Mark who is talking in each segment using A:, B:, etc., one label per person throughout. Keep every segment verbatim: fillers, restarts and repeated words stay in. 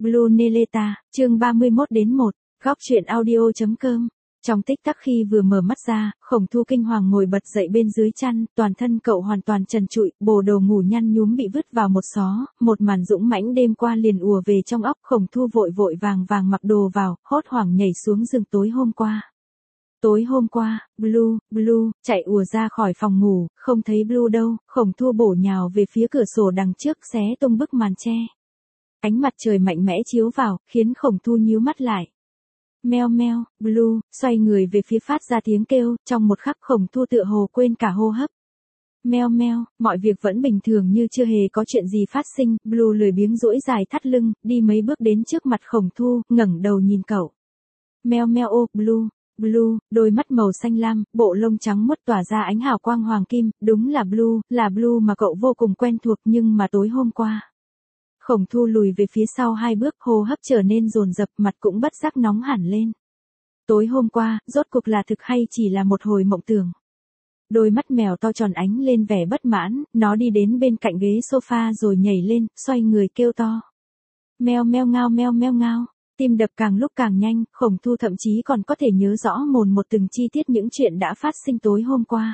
A: Blue Neleta, chương ba mươi mốt đến một, góc truyện audio.com. Trong tích tắc khi vừa mở mắt ra, Khổng Thu kinh hoàng ngồi bật dậy bên dưới chăn, toàn thân cậu hoàn toàn trần trụi, bộ đồ ngủ nhăn nhúm bị vứt vào một xó, một màn dũng mãnh đêm qua liền ùa về trong óc. Khổng Thu vội vội vàng vàng mặc đồ vào, hốt hoảng nhảy xuống giường. Tối hôm qua. Tối hôm qua, Blue, Blue, chạy ùa ra khỏi phòng ngủ, không thấy Blue đâu. Khổng Thu bổ nhào về phía cửa sổ đằng trước, xé tung bức màn che. Ánh mặt trời mạnh mẽ chiếu vào, khiến Khổng Thu nhíu mắt lại. Meo meo, Blue, xoay người về phía phát ra tiếng kêu, trong một khắc Khổng Thu tựa hồ quên cả hô hấp. Meo meo, mọi việc vẫn bình thường như chưa hề có chuyện gì phát sinh. Blue lười biếng duỗi dài thắt lưng, đi mấy bước đến trước mặt Khổng Thu, ngẩng đầu nhìn cậu. Meo meo ô, Blue. Blue, đôi mắt màu xanh lam, bộ lông trắng muốt tỏa ra ánh hào quang hoàng kim, đúng là Blue, là Blue mà cậu vô cùng quen thuộc. Nhưng mà tối hôm qua. Khổng Thu lùi về phía sau hai bước, hô hấp trở nên dồn dập, mặt cũng bất giác nóng hẳn lên. Tối hôm qua, rốt cuộc là thực hay chỉ là một hồi mộng tưởng? Đôi mắt mèo to tròn ánh lên vẻ bất mãn, nó đi đến bên cạnh ghế sofa rồi nhảy lên, xoay người kêu to. Meo meo ngao meo meo ngao. Tim đập càng lúc càng nhanh, Khổng Thu thậm chí còn có thể nhớ rõ mồn một từng chi tiết những chuyện đã phát sinh tối hôm qua.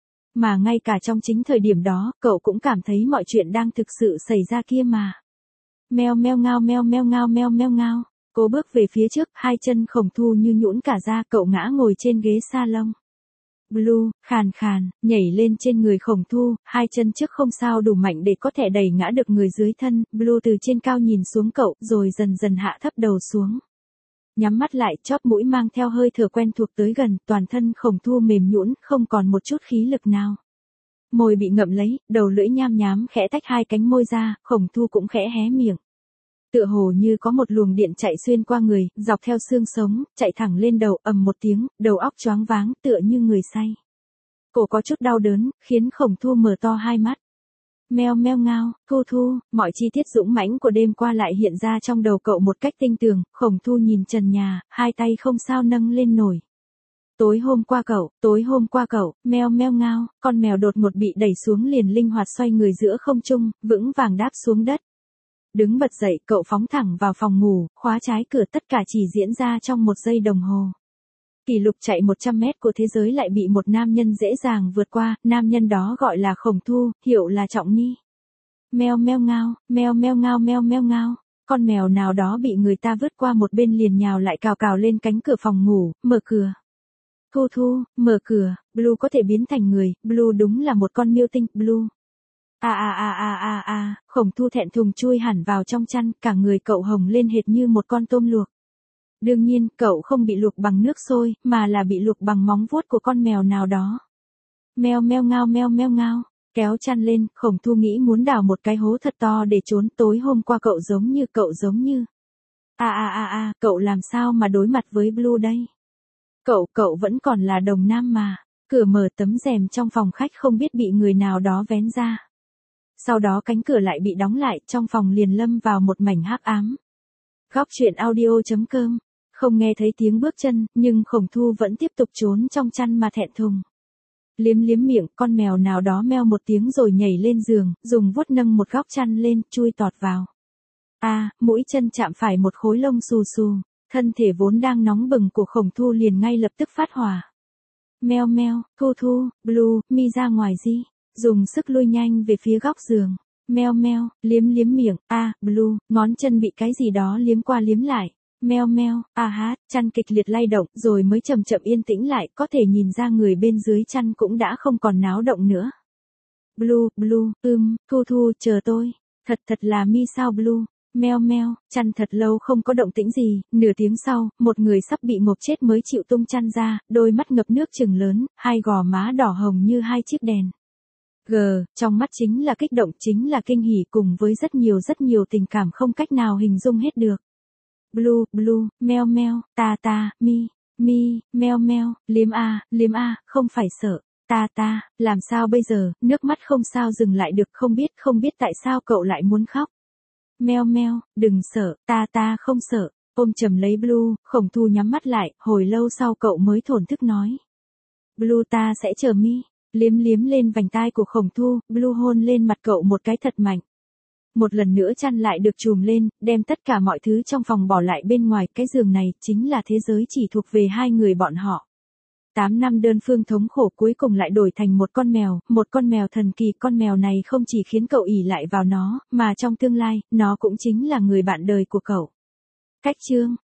A: Mà ngay cả trong chính thời điểm đó, cậu cũng cảm thấy mọi chuyện đang thực sự xảy ra kia mà. Meo meo ngao meo meo ngao meo meo ngao. Cố bước về phía trước, hai chân Khổng Thu như nhũn cả ra, cậu ngã ngồi trên ghế salon. Blue, khàn khàn, nhảy lên trên người Khổng Thu, hai chân trước không sao đủ mạnh để có thể đẩy ngã được người dưới thân. Blue từ trên cao nhìn xuống cậu, rồi dần dần hạ thấp đầu xuống. Nhắm mắt lại, chóp mũi mang theo hơi thở quen thuộc tới gần, toàn thân Khổng Thu mềm nhũn, không còn một chút khí lực nào. Môi bị ngậm lấy, đầu lưỡi nham nhám khẽ tách hai cánh môi ra, Khổng Thu cũng khẽ hé miệng. Tựa hồ như có một luồng điện chạy xuyên qua người, dọc theo xương sống, chạy thẳng lên đầu, ầm một tiếng, đầu óc choáng váng, tựa như người say. Cổ có chút đau đớn, khiến Khổng Thu mở to hai mắt. Meo meo ngao, Thu Thu, mọi chi tiết dũng mãnh của đêm qua lại hiện ra trong đầu cậu một cách tinh tường. Khổng Thu nhìn trần nhà, hai tay không sao nâng lên nổi. Tối hôm qua cậu, tối hôm qua cậu, meo meo ngao, con mèo đột ngột bị đẩy xuống liền linh hoạt xoay người giữa không trung, vững vàng đáp xuống đất. Đứng bật dậy, cậu phóng thẳng vào phòng ngủ, khóa trái cửa, tất cả chỉ diễn ra trong một giây đồng hồ. Kỷ lục chạy một trăm mét của thế giới lại bị một nam nhân dễ dàng vượt qua, nam nhân đó gọi là Khổng Thu, hiệu là Trọng Ni. Meo meo ngao, meo meo ngao meo meo ngao. Con mèo nào đó bị người ta vứt qua một bên liền nhào lại cào cào lên cánh cửa phòng ngủ, mở cửa. Thu Thu, mở cửa. Blue có thể biến thành người, Blue đúng là một con miêu tinh, Blue. A a a a a a, Khổng Thu thẹn thùng chui hẳn vào trong chăn, cả người cậu hồng lên hệt như một con tôm luộc. Đương nhiên, cậu không bị luộc bằng nước sôi, mà là bị luộc bằng móng vuốt của con mèo nào đó. Meo meo ngao meo meo ngao. Kéo chăn lên, Khổng Thu nghĩ muốn đào một cái hố thật to để trốn. Tối hôm qua cậu giống như, cậu giống như. A a a a, cậu làm sao mà đối mặt với Blue đây? Cậu, cậu vẫn còn là đồng nam mà. Cửa mở, tấm rèm trong phòng khách không biết bị người nào đó vén ra. Sau đó cánh cửa lại bị đóng lại, trong phòng liền lâm vào một mảnh hắc ám. Góc truyện audio.com. Không nghe thấy tiếng bước chân, nhưng Khổng Thu vẫn tiếp tục trốn trong chăn mà thẹn thùng. Liếm liếm miệng, con mèo nào đó meo một tiếng rồi nhảy lên giường, dùng vuốt nâng một góc chăn lên, chui tọt vào. A, à, mũi chân chạm phải một khối lông xù xù, thân thể vốn đang nóng bừng của Khổng Thu liền ngay lập tức phát hỏa. Meo meo, Thu Thu, Blue, mi ra ngoài đi. Dùng sức lui nhanh về phía góc giường. Meo meo, liếm liếm miệng, a, à, Blue, ngón chân bị cái gì đó liếm qua liếm lại. Meo meo, a à hát, chăn kịch liệt lay động, rồi mới chậm chậm yên tĩnh lại, có thể nhìn ra người bên dưới chăn cũng đã không còn náo động nữa. Blue, Blue, ưm, Thu Thu, chờ tôi. Thật thật là mi sao Blue. Meo meo, chăn thật lâu không có động tĩnh gì, nửa tiếng sau, một người sắp bị ngộp chết mới chịu tung chăn ra, đôi mắt ngập nước trừng lớn, hai gò má đỏ hồng như hai chiếc đèn. G, trong mắt chính là kích động, chính là kinh hỉ cùng với rất nhiều rất nhiều tình cảm không cách nào hình dung hết được. Blue, Blue, meo meo, ta ta, mi, mi, meo meo, liếm a, liếm a, không phải sợ, ta ta, làm sao bây giờ, nước mắt không sao dừng lại được, không biết, không biết tại sao cậu lại muốn khóc. Meo meo, đừng sợ, ta ta không sợ, ôm chầm lấy Blue, Khổng Thu nhắm mắt lại, hồi lâu sau cậu mới thổn thức nói. Blue ta sẽ chờ mi. Liếm liếm lên vành tai của Khổng Thu, Blue hôn lên mặt cậu một cái thật mạnh. Một lần nữa chăn lại được trùm lên, đem tất cả mọi thứ trong phòng bỏ lại bên ngoài, cái giường này chính là thế giới chỉ thuộc về hai người bọn họ. Tám năm đơn phương thống khổ cuối cùng lại đổi thành một con mèo, một con mèo thần kỳ. Con mèo này không chỉ khiến cậu ỷ lại vào nó, mà trong tương lai, nó cũng chính là người bạn đời của cậu. Cách chương